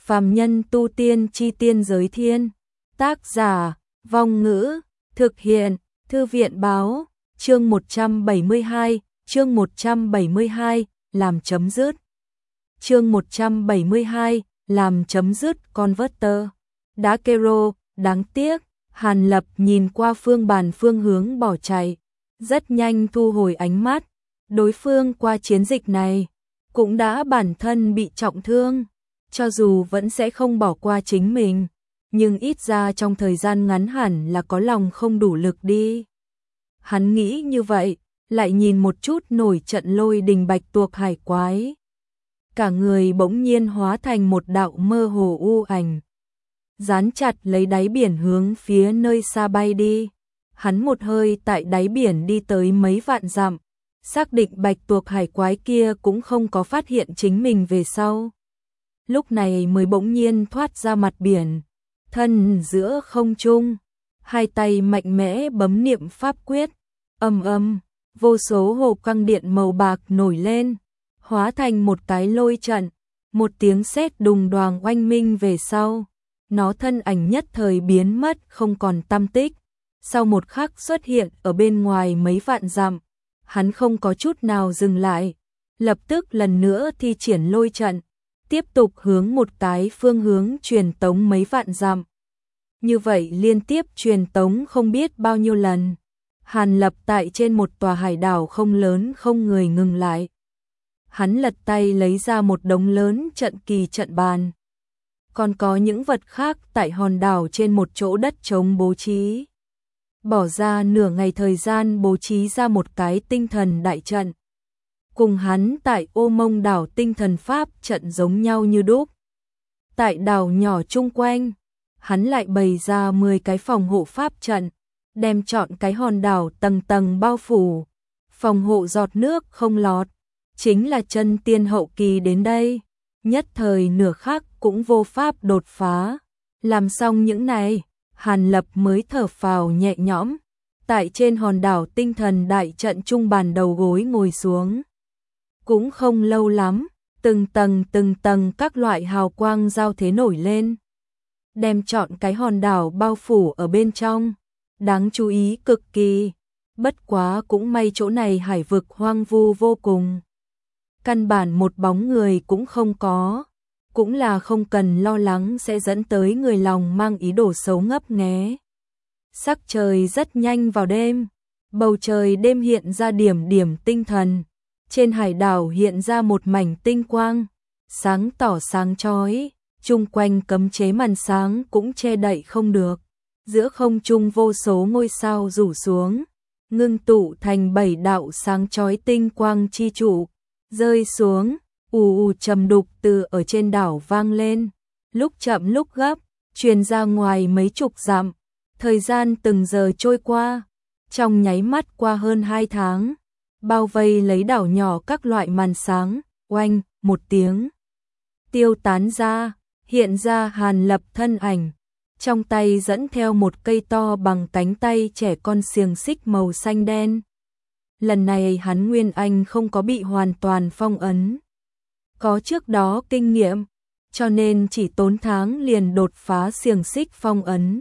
Phàm nhân tu tiên chi tiên giới thiên. Tác giả, Vong Ngữ, thực hiện, Thư viện báo, chương 172, làm chấm dứt. Chương 172, làm chấm dứt Converter. Đá Kero, đáng tiếc, Hàn Lập nhìn qua Phương Bàn phương hướng bỏ chạy, rất nhanh thu hồi ánh mắt, đối phương qua chiến dịch này, cũng đã bản thân bị trọng thương, cho dù vẫn sẽ không bỏ qua chính mình, nhưng ít ra trong thời gian ngắn hẳn là có lòng không đủ lực đi. Hắn nghĩ như vậy, lại nhìn một chút nổi trận lôi đình bạch tuộc hải quái. Cả người bỗng nhiên hóa thành một đạo mơ hồ u ảnh. Dán chặt lấy đáy biển hướng phía nơi xa bay đi. Hắn một hơi tại đáy biển đi tới mấy vạn dặm. Xác định bạch tuộc hải quái kia cũng không có phát hiện chính mình về sau. Lúc này mới bỗng nhiên thoát ra mặt biển. Thân giữa không trung. Hai tay mạnh mẽ bấm niệm pháp quyết. Ầm ầm, vô số hộp căng điện màu bạc nổi lên. Hóa thành một cái lôi trận. Một tiếng sét đùng đoàng oanh minh về sau. Nó thân ảnh nhất thời biến mất không còn tăm tích. Sau một khắc xuất hiện ở bên ngoài mấy vạn dặm. Hắn không có chút nào dừng lại. Lập tức lần nữa thi triển lôi trận. Tiếp tục hướng một cái phương hướng truyền tống mấy vạn dặm. Như vậy liên tiếp truyền tống không biết bao nhiêu lần. Hàn Lập tại trên một tòa hải đảo không lớn không người ngừng lại. Hắn lật tay lấy ra một đống lớn trận kỳ trận bàn. Còn có những vật khác tại hòn đảo trên một chỗ đất trống bố trí. Bỏ ra nửa ngày thời gian bố trí ra một cái tinh thần đại trận. Cùng hắn tại Ô Mông đảo tinh thần pháp trận giống nhau như đúc. Tại đảo nhỏ chung quanh, hắn lại bày ra 10 cái phòng hộ pháp trận, đem chọn cái hòn đảo tầng tầng bao phủ, phòng hộ giọt nước không lọt, chính là chân tiên hậu kỳ đến đây, nhất thời nửa khắc cũng vô pháp đột phá. Làm xong những này, Hàn Lập mới thở phào nhẹ nhõm, tại trên hòn đảo tinh thần đại trận trung bàn đầu gối ngồi xuống. Cũng không lâu lắm, từng tầng các loại hào quang giao thế nổi lên, đem chọn cái hòn đảo bao phủ ở bên trong, đáng chú ý cực kỳ, bất quá cũng may chỗ này hải vực hoang vu vô cùng. Căn bản một bóng người cũng không có, cũng là không cần lo lắng sẽ dẫn tới người lòng mang ý đồ xấu ngấp nghé. Sắc trời rất nhanh vào đêm, bầu trời đêm hiện ra điểm điểm tinh thần, trên hải đảo hiện ra một mảnh tinh quang, sáng tỏ sáng chói, chung quanh cấm chế màn sáng cũng che đậy không được. Giữa không trung vô số ngôi sao rủ xuống, ngưng tụ thành 7 đạo sáng chói tinh quang chi trụ, rơi xuống, ù trầm đục từ ở trên đảo vang lên, lúc chậm lúc gấp, truyền ra ngoài mấy chục dặm. Thời gian từng giờ trôi qua, trong nháy mắt qua hơn 2 tháng, bao vây lấy đảo nhỏ các loại màn sáng, oanh, một tiếng. Tiêu tán ra, hiện ra Hàn Lập thân ảnh, trong tay dẫn theo một cây to bằng cánh tay trẻ con xiềng xích màu xanh đen. Lần này hắn Nguyên Anh không có bị hoàn toàn phong ấn. Có trước đó kinh nghiệm, cho nên chỉ tốn tháng liền đột phá xiềng xích phong ấn.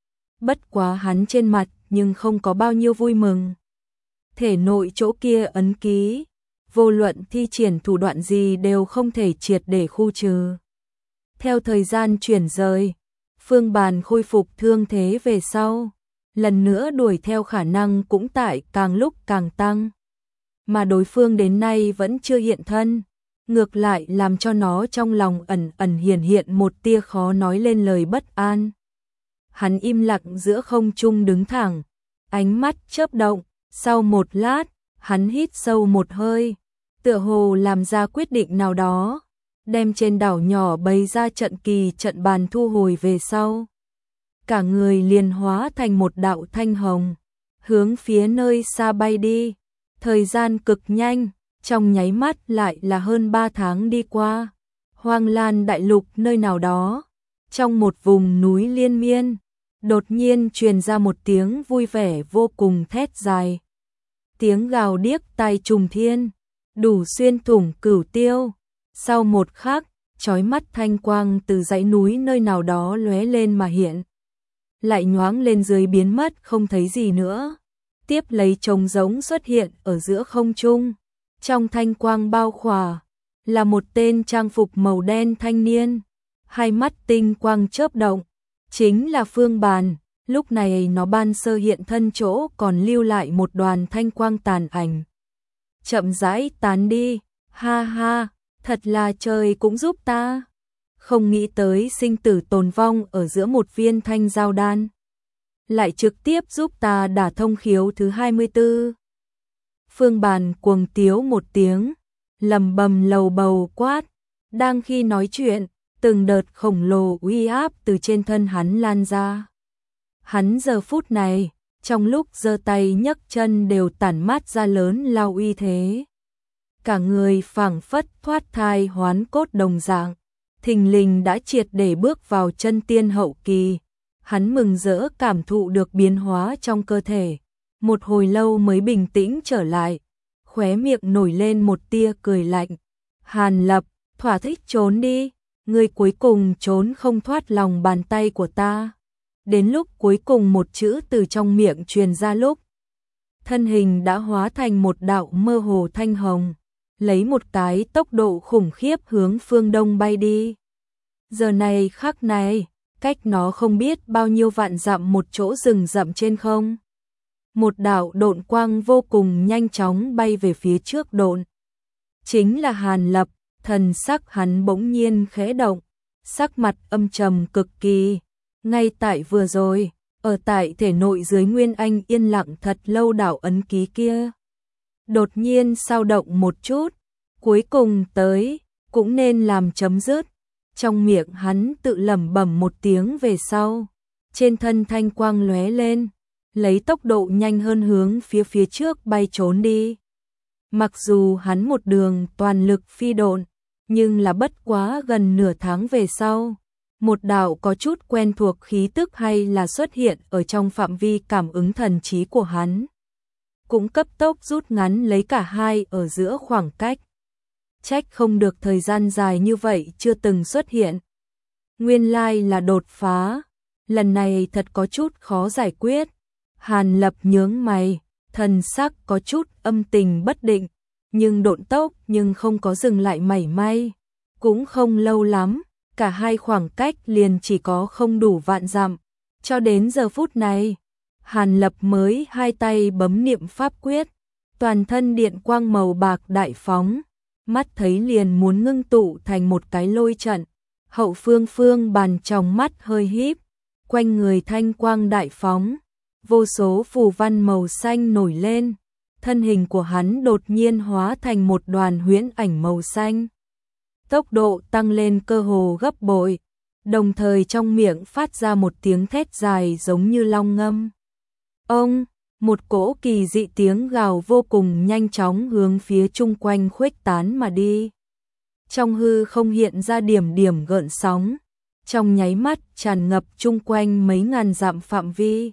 Bất quá hắn trên mặt nhưng không có bao nhiêu vui mừng. Thể nội chỗ kia ấn ký, vô luận thi triển thủ đoạn gì đều không thể triệt để khu trừ. Theo thời gian chuyển rời, Phương Bàn khôi phục thương thế về sau, lần nữa đuổi theo khả năng cũng tại càng lúc càng tăng. Mà đối phương đến nay vẫn chưa hiện thân, ngược lại làm cho nó trong lòng ẩn ẩn hiện một tia khó nói lên lời bất an. Hắn im lặng giữa không trung đứng thẳng, ánh mắt chớp động, sau một lát, hắn hít sâu một hơi, tựa hồ làm ra quyết định nào đó, đem trên đảo nhỏ bày ra trận kỳ trận bàn thu hồi về sau. Cả người liền hóa thành một đạo thanh hồng, hướng phía nơi xa bay đi, thời gian cực nhanh, trong nháy mắt lại là hơn 3 tháng đi qua. Hoang Lan đại lục nơi nào đó, trong một vùng núi liên miên, đột nhiên truyền ra một tiếng vui vẻ vô cùng thét dài. Tiếng gào điếc tai trùng thiên, đủ xuyên thủng cửu tiêu. Sau một khắc, chói mắt thanh quang từ dãy núi nơi nào đó lóe lên mà hiện, lại nhoáng lên dưới biến mất không thấy gì nữa. Tiếp lấy trống rỗng xuất hiện ở giữa không trung, trong thanh quang bao khỏa là một tên trang phục màu đen thanh niên, hai mắt tinh quang chớp động, chính là Phương Bàn. Lúc này nó ban sơ hiện thân chỗ còn lưu lại một đoàn thanh quang tàn ảnh, chậm rãi tán đi. Ha ha, thật là trời cũng giúp ta, không nghĩ tới sinh tử tồn vong ở giữa một viên thanh giao đan, lại trực tiếp giúp ta đả thông khiếu thứ 24. Phương Bàn cuồng tiếu một tiếng, lầm bầm lầu bầu quát. Đang khi nói chuyện, từng đợt khổng lồ uy áp từ trên thân hắn lan ra. Hắn giờ phút này, trong lúc giơ tay nhấc chân đều tản mát ra lớn lao uy thế. Cả người phảng phất thoát thai hoán cốt đồng dạng, thình lình đã triệt để bước vào chân tiên hậu kỳ. Hắn mừng rỡ cảm thụ được biến hóa trong cơ thể, một hồi lâu mới bình tĩnh trở lại, khóe miệng nổi lên một tia cười lạnh. Hàn Lập, thỏa thích trốn đi, ngươi cuối cùng trốn không thoát lòng bàn tay của ta. Đến lúc cuối cùng một chữ từ trong miệng truyền ra lúc, thân hình đã hóa thành một đạo mơ hồ thanh hồng, lấy một cái tốc độ khủng khiếp hướng phương đông bay đi. Giờ này khắc này, cách nó không biết bao nhiêu vạn dặm một chỗ rừng rậm trên không. Một đạo độn quang vô cùng nhanh chóng bay về phía trước độn. Chính là Hàn Lập, thần sắc hắn bỗng nhiên khẽ động, sắc mặt âm trầm cực kỳ. Ngay tại vừa rồi, ở tại thể nội dưới Nguyên Anh yên lặng thật lâu đạo ấn ký kia, đột nhiên sao động một chút, cuối cùng tới, cũng nên làm chấm dứt. Trong miệng hắn tự lẩm bẩm một tiếng về sau, trên thân thanh quang lóe lên, lấy tốc độ nhanh hơn hướng phía trước bay trốn đi. Mặc dù hắn một đường toàn lực phi độn, nhưng là bất quá gần nửa tháng về sau, một đạo có chút quen thuộc khí tức hay là xuất hiện ở trong phạm vi cảm ứng thần trí của hắn, cũng cấp tốc rút ngắn lấy cả hai ở giữa khoảng cách. Trách không được thời gian dài như vậy chưa từng xuất hiện. Nguyên lai là đột phá, lần này thật có chút khó giải quyết. Hàn Lập nhướng mày, thần sắc có chút âm tình bất định, nhưng độn tốc nhưng không có dừng lại mảy may. Cũng không lâu lắm, cả hai khoảng cách liền chỉ có không đủ vạn dặm. Cho đến giờ phút này, Hàn Lập mới hai tay bấm niệm pháp quyết, toàn thân điện quang màu bạc đại phóng, mắt thấy liền muốn ngưng tụ thành một cái lôi trận. Hậu Phương Bàn trong mắt hơi híp, quanh người thanh quang đại phóng, vô số phù văn màu xanh nổi lên, thân hình của hắn đột nhiên hóa thành một đoàn huyễn ảnh màu xanh. Tốc độ tăng lên cơ hồ gấp bội, đồng thời trong miệng phát ra một tiếng thét dài giống như long ngâm. Ông, một cỗ kỳ dị tiếng gào vô cùng nhanh chóng hướng phía chung quanh khuếch tán mà đi. Trong hư không hiện ra điểm điểm gợn sóng, trong nháy mắt tràn ngập chung quanh mấy ngàn dặm phạm vi.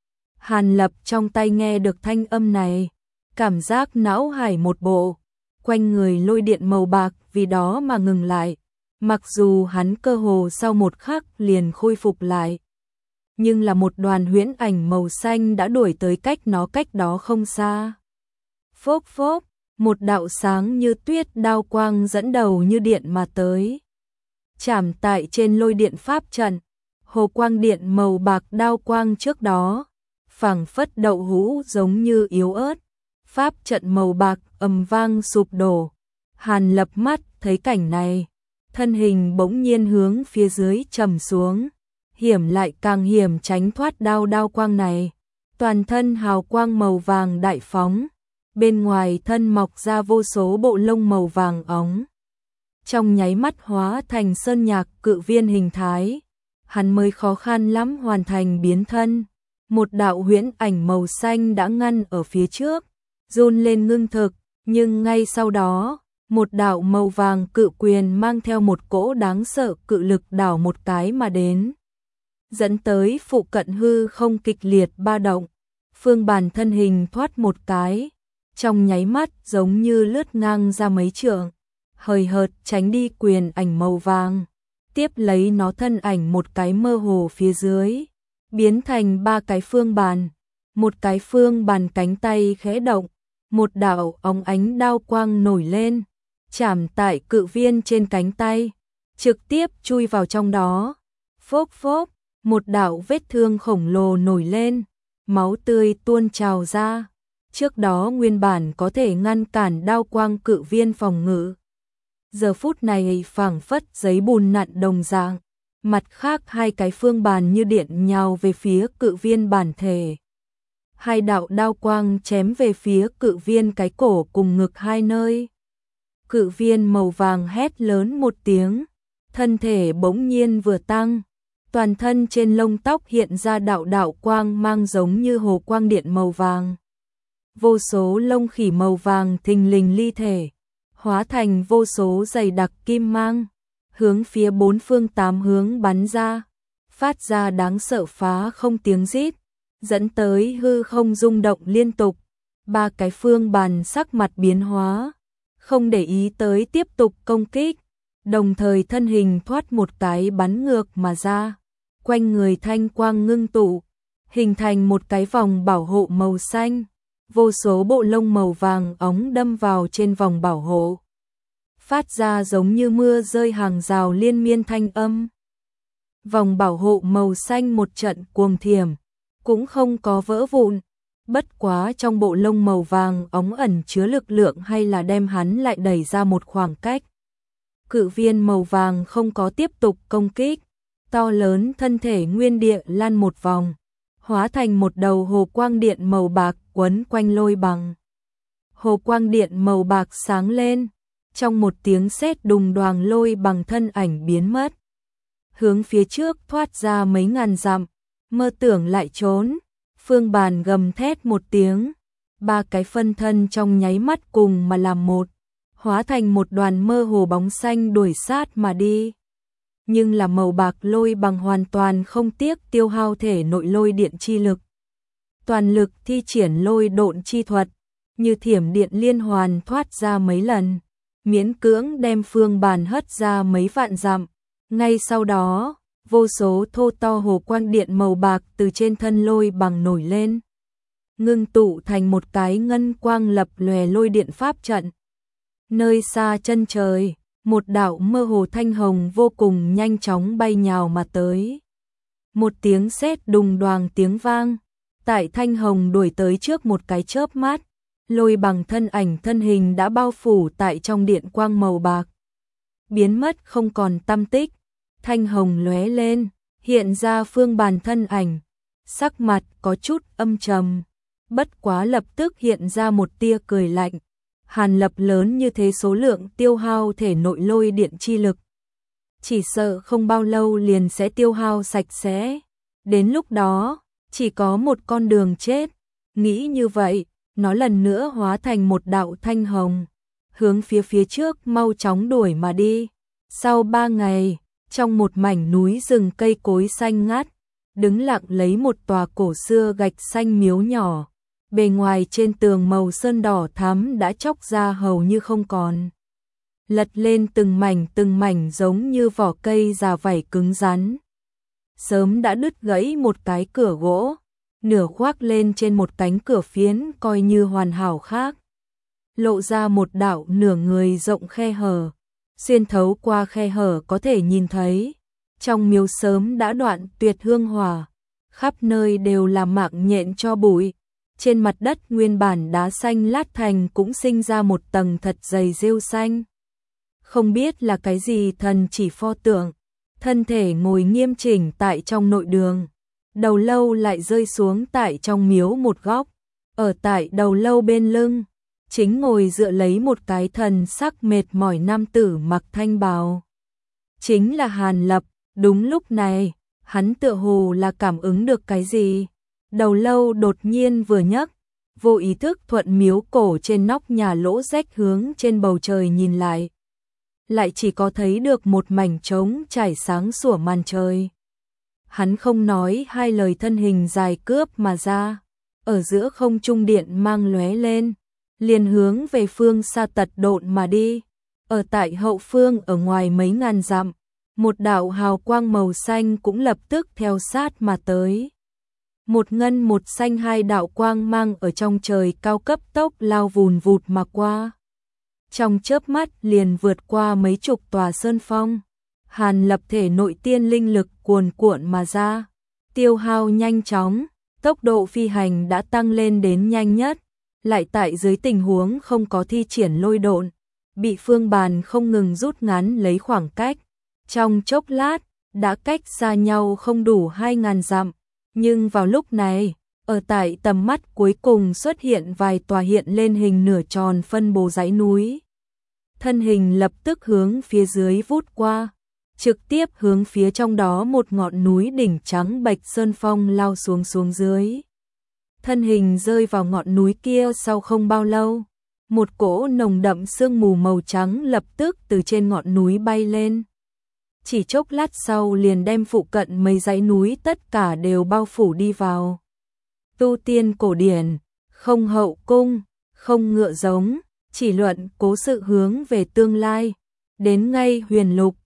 Hàn Lập trong tay nghe được thanh âm này, cảm giác não hải một bộ, quanh người lôi điện màu bạc vì đó mà ngừng lại, mặc dù hắn cơ hồ sau một khắc liền khôi phục lại. Nhưng là một đoàn huyễn ảnh màu xanh đã đuổi tới cách đó không xa. Phốc phốc, một đạo sáng như tuyết đao quang dẫn đầu như điện mà tới. Chạm tại trên lôi điện pháp trận, hồ quang điện màu bạc đao quang trước đó, phảng phất đậu hũ giống như yếu ớt. Pháp trận màu bạc ầm vang sụp đổ. Hàn Lập mắt thấy cảnh này, thân hình bỗng nhiên hướng phía dưới trầm xuống, hiểm lại càng hiểm tránh thoát đao quang này. Toàn thân hào quang màu vàng đại phóng, bên ngoài thân mọc ra vô số bộ lông màu vàng óng. Trong nháy mắt hóa thành sơn nhạc cự viên hình thái, hắn mới khó khăn lắm hoàn thành biến thân. Một đạo huyễn ảnh màu xanh đã ngăn ở phía trước, run lên ngưng thực, nhưng ngay sau đó, một đạo màu vàng cự quyền mang theo một cỗ đáng sợ cự lực đảo một cái mà đến, dẫn tới phụ cận hư không kịch liệt ba động. Phương Bàn thân hình thoát một cái, trong nháy mắt giống như lướt ngang ra mấy trượng. hời hợt tránh đi quyền ảnh màu vàng, tiếp lấy nó thân ảnh một cái mơ hồ phía dưới, biến thành ba cái phương bàn, một cái phương bàn cánh tay khẽ động, một đạo óng ánh đao quang nổi lên, chạm tại cự viên trên cánh tay, trực tiếp chui vào trong đó. Phốc phốc, một đạo vết thương khổng lồ nổi lên, máu tươi tuôn trào ra. Trước đó nguyên bản có thể ngăn cản đao quang cự viên phòng ngự, giờ phút này phảng phất giấy bùn nặn đồng dạng. Mặt khác hai cái phương bàn như điện nhào về phía cự viên bản thể. Hai đạo đao quang chém về phía cự viên cái cổ cùng ngực hai nơi. Cự viên màu vàng hét lớn một tiếng, thân thể bỗng nhiên vừa tăng, toàn thân trên lông tóc hiện ra đạo đạo quang mang giống như hồ quang điện màu vàng. Vô số lông khỉ màu vàng thình lình ly thể, hóa thành vô số dày đặc kim mang, hướng phía bốn phương tám hướng bắn ra, phát ra đáng sợ phá không tiếng rít, dẫn tới hư không rung động liên tục. Ba cái phương bàn sắc mặt biến hóa, không để ý tới tiếp tục công kích, đồng thời thân hình thoát một cái bắn ngược mà ra, quanh người thanh quang ngưng tụ, hình thành một cái vòng bảo hộ màu xanh, vô số bộ lông màu vàng óng đâm vào trên vòng bảo hộ, phát ra giống như mưa rơi hàng rào liên miên thanh âm. Vòng bảo hộ màu xanh một trận cuồng thiểm, cũng không có vỡ vụn, bất quá trong bộ lông màu vàng óng ẩn chứa lực lượng hay là đem hắn lại đẩy ra một khoảng cách. Cự viên màu vàng không có tiếp tục công kích, to lớn thân thể nguyên địa lan một vòng, hóa thành một đầu hồ quang điện màu bạc quấn quanh Lôi Bằng. Hồ quang điện màu bạc sáng lên, trong một tiếng sét đùng đoàng Lôi Bằng thân ảnh biến mất, hướng phía trước thoát ra mấy ngàn dặm, mơ tưởng lại trốn. Phương bàn gầm thét một tiếng, ba cái phân thân trong nháy mắt cùng mà làm một, hóa thành một đoàn mơ hồ bóng xanh đuổi sát mà đi. Nhưng là màu bạc Lôi Bằng hoàn toàn không tiếc tiêu hao thể nội lôi điện chi lực, toàn lực thi triển lôi độn chi thuật, như thiểm điện liên hoàn thoát ra mấy lần, miễn cưỡng đem phương bàn hất ra mấy vạn dặm. Ngay sau đó, vô số thô to hồ quang điện màu bạc từ trên thân Lôi Bằng nổi lên, ngưng tụ thành một cái ngân quang lập lòe lôi điện pháp trận. Nơi xa chân trời, một đạo mơ hồ thanh hồng vô cùng nhanh chóng bay nhào mà tới. Một tiếng sét đùng đoàng tiếng vang, tại thanh hồng đuổi tới trước một cái chớp mắt, Lôi Bằng thân hình đã bao phủ tại trong điện quang màu bạc, biến mất không còn tăm tích. Thanh hồng lóe lên, hiện ra phương bàn thân ảnh, sắc mặt có chút âm trầm, bất quá lập tức hiện ra một tia cười lạnh. Hàn lập lớn như thế số lượng tiêu hao thể nội lôi điện chi lực, chỉ sợ không bao lâu liền sẽ tiêu hao sạch sẽ, đến lúc đó chỉ có một con đường chết. Nghĩ như vậy, nó lần nữa hóa thành một đạo thanh hồng, hướng phía trước mau chóng đuổi mà đi. Sau 3 ngày, trong một mảnh núi rừng cây cối xanh ngát, đứng lặng lấy một tòa cổ xưa gạch xanh miếu nhỏ, bề ngoài trên tường màu sơn đỏ thắm đã chóc ra hầu như không còn, lật lên từng mảnh giống như vỏ cây già vảy cứng rắn. Sớm đã đứt gãy một cái cửa gỗ, nửa khoác lên trên một cánh cửa phiến coi như hoàn hảo khác, lộ ra một đạo nửa người rộng khe hở. Xuyên thấu qua khe hở có thể nhìn thấy, trong miếu sớm đã đoạn tuyệt hương hỏa, khắp nơi đều là mạng nhện cho bụi, trên mặt đất nguyên bản đá xanh lát thành cũng sinh ra một tầng thật dày rêu xanh. Không biết là cái gì thần chỉ pho tượng, thân thể ngồi nghiêm chỉnh tại trong nội đường, đầu lâu lại rơi xuống tại trong miếu một góc, ở tại đầu lâu bên lưng chính ngồi dựa lấy một cái thần sắc mệt mỏi nam tử mặc thanh bào. Chính là Hàn Lập. Đúng lúc này, hắn tựa hồ là cảm ứng được cái gì. Đầu lâu đột nhiên vừa nhấc, vô ý thức thuận miếu cổ trên nóc nhà lỗ rách hướng trên bầu trời nhìn lại. Lại chỉ có thấy được một mảnh trống trải sáng sủa màn trời. Hắn không nói hai lời thân hình dài cướp mà ra, ở giữa không trung điện mang lóe lên, liền hướng về phương xa tật độn mà đi. Ở tại hậu phương ở ngoài mấy ngàn dặm, một đạo hào quang màu xanh cũng lập tức theo sát mà tới. Một ngân một xanh, hai đạo quang mang ở trong trời cao cấp tốc lao vùn vụt mà qua. Trong chớp mắt liền vượt qua mấy chục tòa sơn phong. Hàn Lập thể nội tiên linh lực cuồn cuộn mà ra, tiêu hao nhanh chóng, tốc độ phi hành đã tăng lên đến nhanh nhất, lại tại dưới tình huống không có thi triển lôi độn, bị Phương Bàn không ngừng rút ngắn lấy khoảng cách. Trong chốc lát, đã cách xa nhau không đủ 2.000 dặm, nhưng vào lúc này, ở tại tầm mắt cuối cùng xuất hiện vài tòa hiện lên hình nửa tròn phân bố dãy núi. Thân hình lập tức hướng phía dưới vút qua, trực tiếp hướng phía trong đó một ngọn núi đỉnh trắng bạch sơn phong lao xuống dưới. Thân hình rơi vào ngọn núi kia sau không bao lâu, một cỗ nồng đậm sương mù màu trắng lập tức từ trên ngọn núi bay lên. Chỉ chốc lát sau liền đem phụ cận mấy dãy núi tất cả đều bao phủ đi vào. Tu tiên cổ điển, không hậu cung, không ngựa giống, chỉ luận cố sự hướng về tương lai. Đến ngay huyền lục,